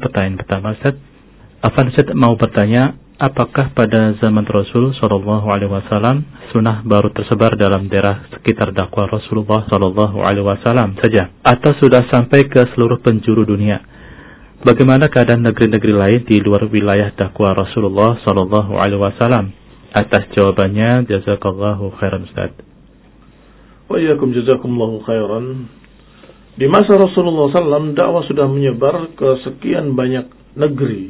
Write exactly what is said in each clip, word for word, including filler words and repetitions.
pertanyaan pertama, Ustaz. Afan Ustaz mau bertanya, apakah pada zaman Rasul Shallallahu Alaihi Wasallam sunnah baru tersebar dalam daerah sekitar dakwah Rasulullah Shallallahu Alaihi Wasallam saja, atau sudah sampai ke seluruh penjuru dunia? Bagaimana keadaan negeri-negeri lain di luar wilayah dakwah Rasulullah Shallallahu Alaihi Wasallam? Atas jawabannya, jazakallahu khairan Ustaz. Wa iyyakum jazakumullahu khairan. Di masa Rasulullah sallallahu alaihi wasallam dakwah sudah menyebar ke sekian banyak negeri.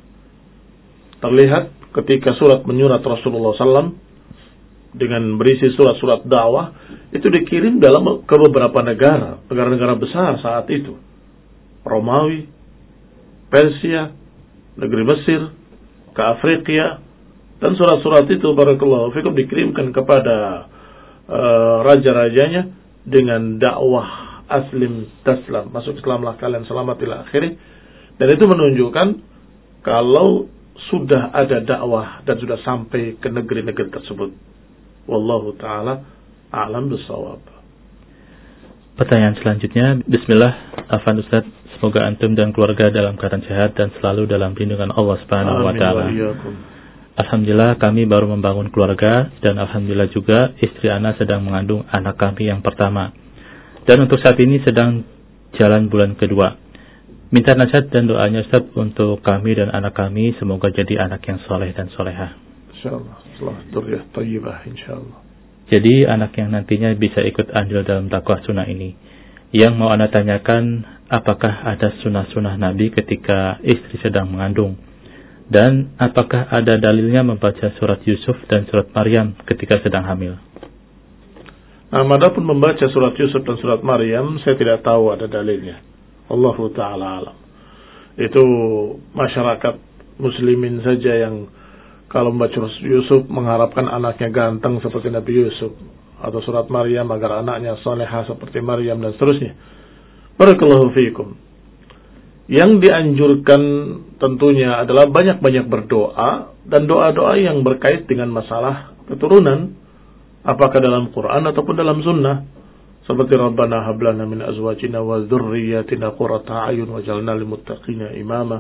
Terlihat ketika surat menyurat Rasulullah sallallahu alaihi wasallam dengan berisi surat-surat dakwah itu dikirim dalam ke beberapa negara, negara-negara besar saat itu. Romawi, Persia, negeri Mesir, ke Afrika, dan surat-surat itu barakallahu fikum dikirimkan kepada uh, raja-rajanya dengan dakwah aslim taslam, masuk Islamlah kalian selamat ila akhirih. Dan itu menunjukkan kalau sudah ada dakwah dan sudah sampai ke negeri-negeri tersebut. Wallahu ta'ala a'lam bissawab. Pertanyaan selanjutnya, bismillah, Afan Ustaz, semoga antum dan keluarga dalam keadaan sehat dan selalu dalam lindungan Allah Subhanahu wa taala. Alhamdulillah kami baru membangun keluarga dan alhamdulillah juga istri ana sedang mengandung anak kami yang pertama. Dan untuk saat ini sedang jalan bulan kedua. Minta nasihat dan doanya Ustaz untuk kami dan anak kami, semoga jadi anak yang soleh dan solehah. InsyaAllah, Allah duriyah tayyibah insyaAllah. Jadi anak yang nantinya bisa ikut andil dalam dakwah sunnah ini. Yang mau anda tanyakan, apakah ada sunnah-sunnah Nabi ketika istri sedang mengandung? Dan apakah ada dalilnya membaca surat Yusuf dan surat Maryam ketika sedang hamil? Nah, adapun membaca surat Yusuf dan surat Maryam, saya tidak tahu ada dalilnya. Allahu ta'ala alam. Itu masyarakat muslimin saja yang kalau membaca surat Yusuf mengharapkan anaknya ganteng seperti Nabi Yusuf, atau surat Maryam agar anaknya salehah seperti Maryam dan seterusnya. Barakallahu fiikum. Yang dianjurkan tentunya adalah banyak-banyak berdoa dan doa-doa yang berkait dengan masalah keturunan. Apakah dalam Quran ataupun dalam sunnah. Seperti Rabbana hablana min azwajina wa dzurriyyatina qurrata a'yun waj'alna lil muttaqina imama.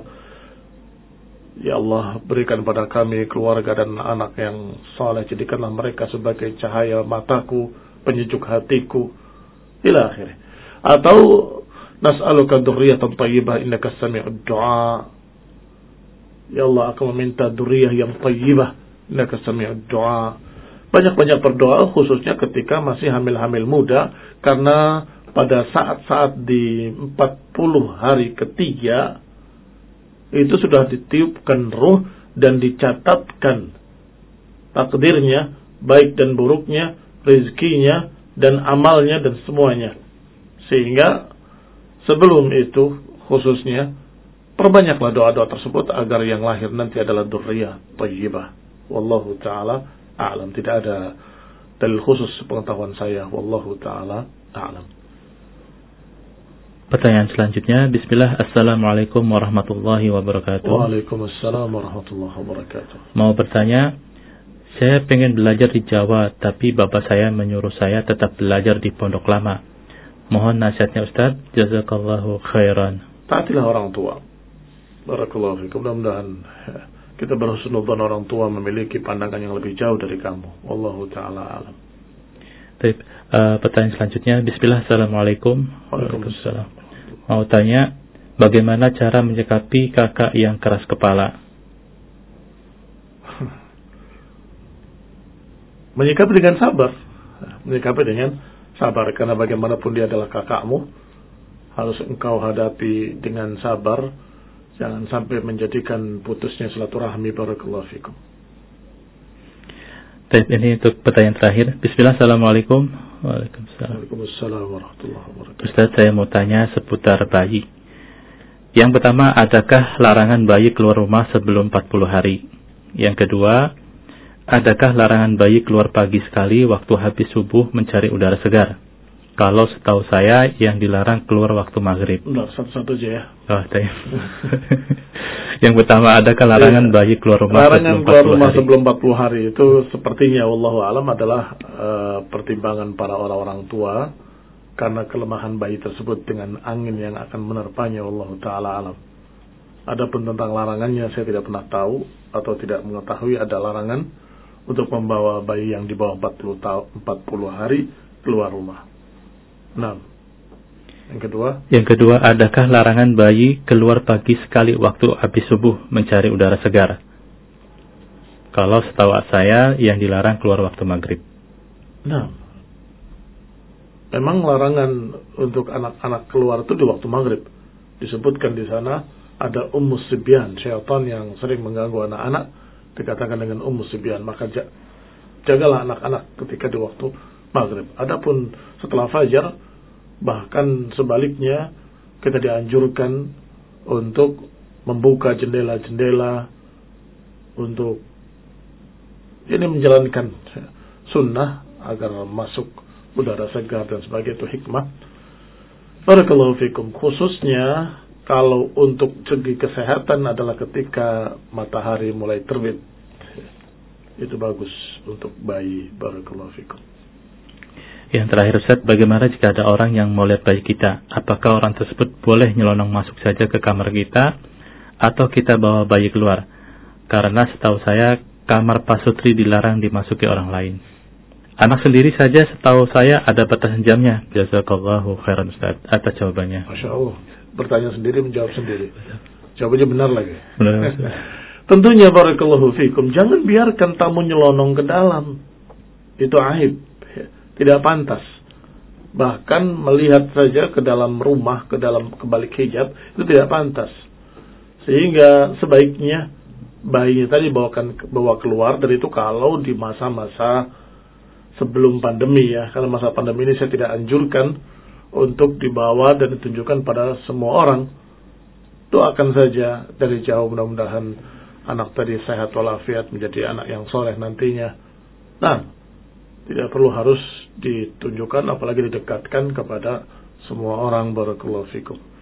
Ya Allah, berikan pada kami keluarga dan anak yang saleh, jadikanlah mereka sebagai cahaya mataku, penyejuk hatiku, ila akhirih. Atau nas'aluka dzurriyyatan thayyibah innaka sami'ud du'a. Ya Allah, aku meminta dzurriyyah yang thayyibah innaka sami'ud du'a. Banyak-banyak berdoa khususnya ketika masih hamil-hamil muda, karena pada saat-saat di empat puluh hari ketiga itu sudah ditiupkan ruh dan dicatatkan takdirnya, baik dan buruknya, rezekinya dan amalnya dan semuanya. Sehingga sebelum itu khususnya perbanyaklah doa-doa tersebut agar yang lahir nanti adalah dzurriyyah thayyibah. Wallahu ta'ala a'lam. Tidak ada dalil khusus pengetahuan saya. Wallahu ta'ala a'lam. Pertanyaan selanjutnya, bismillah, assalamualaikum warahmatullahi wabarakatuh. Waalaikumsalam warahmatullahi wabarakatuh. Mau bertanya, saya pengen belajar di Jawa, tapi bapak saya menyuruh saya tetap belajar di pondok lama. Mohon nasihatnya Ustaz, jazakallahu khairan. Taatilah orang tua. Barakallahu fikum. Mudah-mudahan kita berhusnudzon orang tua memiliki pandangan yang lebih jauh dari kamu. Wallahu ta'ala alam. Baik, uh, pertanyaan selanjutnya, bismillah, assalamualaikum. Waalaikumsalam. Mau tanya, bagaimana cara menyikapi kakak yang keras kepala? Menyikapi dengan sabar. Menyikapi dengan sabar, karena bagaimanapun dia adalah kakakmu, harus engkau hadapi dengan sabar. Jangan sampai menjadikan putusnya silaturahmi. Barakallahu fikum. Baik, ini untuk pertanyaan terakhir. Bismillah, assalamualaikum. Waalaikumsalam. Waalaikumsalam warahmatullahi wabarakatuh. Ustaz, saya mau tanya seputar bayi. Yang pertama, adakah larangan bayi keluar rumah sebelum empat puluh hari? Yang kedua, adakah larangan bayi keluar pagi sekali waktu habis subuh mencari udara segar? Kalau setahu saya yang dilarang keluar waktu maghrib. Benar, satu-satu aja ya. Oh, yang pertama, adakah larangan bayi keluar rumah larangan sebelum keluar empat puluh rumah hari? sebelum empat puluh hari itu sepertinya wallahu alam adalah uh, pertimbangan para orang-orang tua, karena kelemahan bayi tersebut dengan angin yang akan menerpanya. Wallahu ta'ala alam. Adapun tentang larangannya saya tidak pernah tahu atau tidak mengetahui ada larangan untuk membawa bayi yang di bawah empat puluh tahun, empat puluh hari keluar rumah. Nah, yang kedua, yang kedua, adakah larangan bayi keluar pagi sekali waktu habis subuh mencari udara segar? Kalau setahu saya yang dilarang keluar waktu maghrib. Nah, memang larangan untuk anak-anak keluar itu di waktu maghrib. Disebutkan di sana ada ummus sibyan, syaitan yang sering mengganggu anak-anak, dikatakan dengan ummus sibyan. Maka jagalah anak-anak ketika di waktu maghrib. Adapun setelah fajar, bahkan sebaliknya kita dianjurkan untuk membuka jendela-jendela untuk ini menjalankan sunnah agar masuk udara segar dan sebagainya, itu hikmah. Barakallahu fikum. Khususnya kalau untuk segi kesehatan adalah ketika matahari mulai terbit, itu bagus untuk bayi. Barakallahu fikum. Yang terakhir Ustaz, bagaimana jika ada orang yang mau lihat bayi kita? Apakah orang tersebut boleh nyelonong masuk saja ke kamar kita atau kita bawa bayi keluar? Karena setahu saya kamar pasutri dilarang dimasuki orang lain. Anak sendiri saja setahu saya ada batasan jamnya. Jazakallahu khairan Ustaz atas jawabannya. Masya Allah, bertanya sendiri menjawab sendiri. Jawabannya benar lagi. Benar. Tentunya barakallahu fikum, jangan biarkan tamu nyelonong ke dalam. Itu aib, tidak pantas. Bahkan melihat saja ke dalam rumah, ke dalam kebalik hijab, itu tidak pantas. Sehingga sebaiknya bayinya tadi bawakan bawa keluar. dari itu kalau di masa-masa sebelum pandemi ya, karena masa pandemi ini saya tidak anjurkan untuk dibawa dan ditunjukkan pada semua orang. Doakan saja dari jauh, mudah-mudahan anak tadi sehat walafiat menjadi anak yang soleh nantinya. Nah, tidak perlu harus ditunjukkan apalagi didekatkan kepada semua orang. Barakallahu fikum.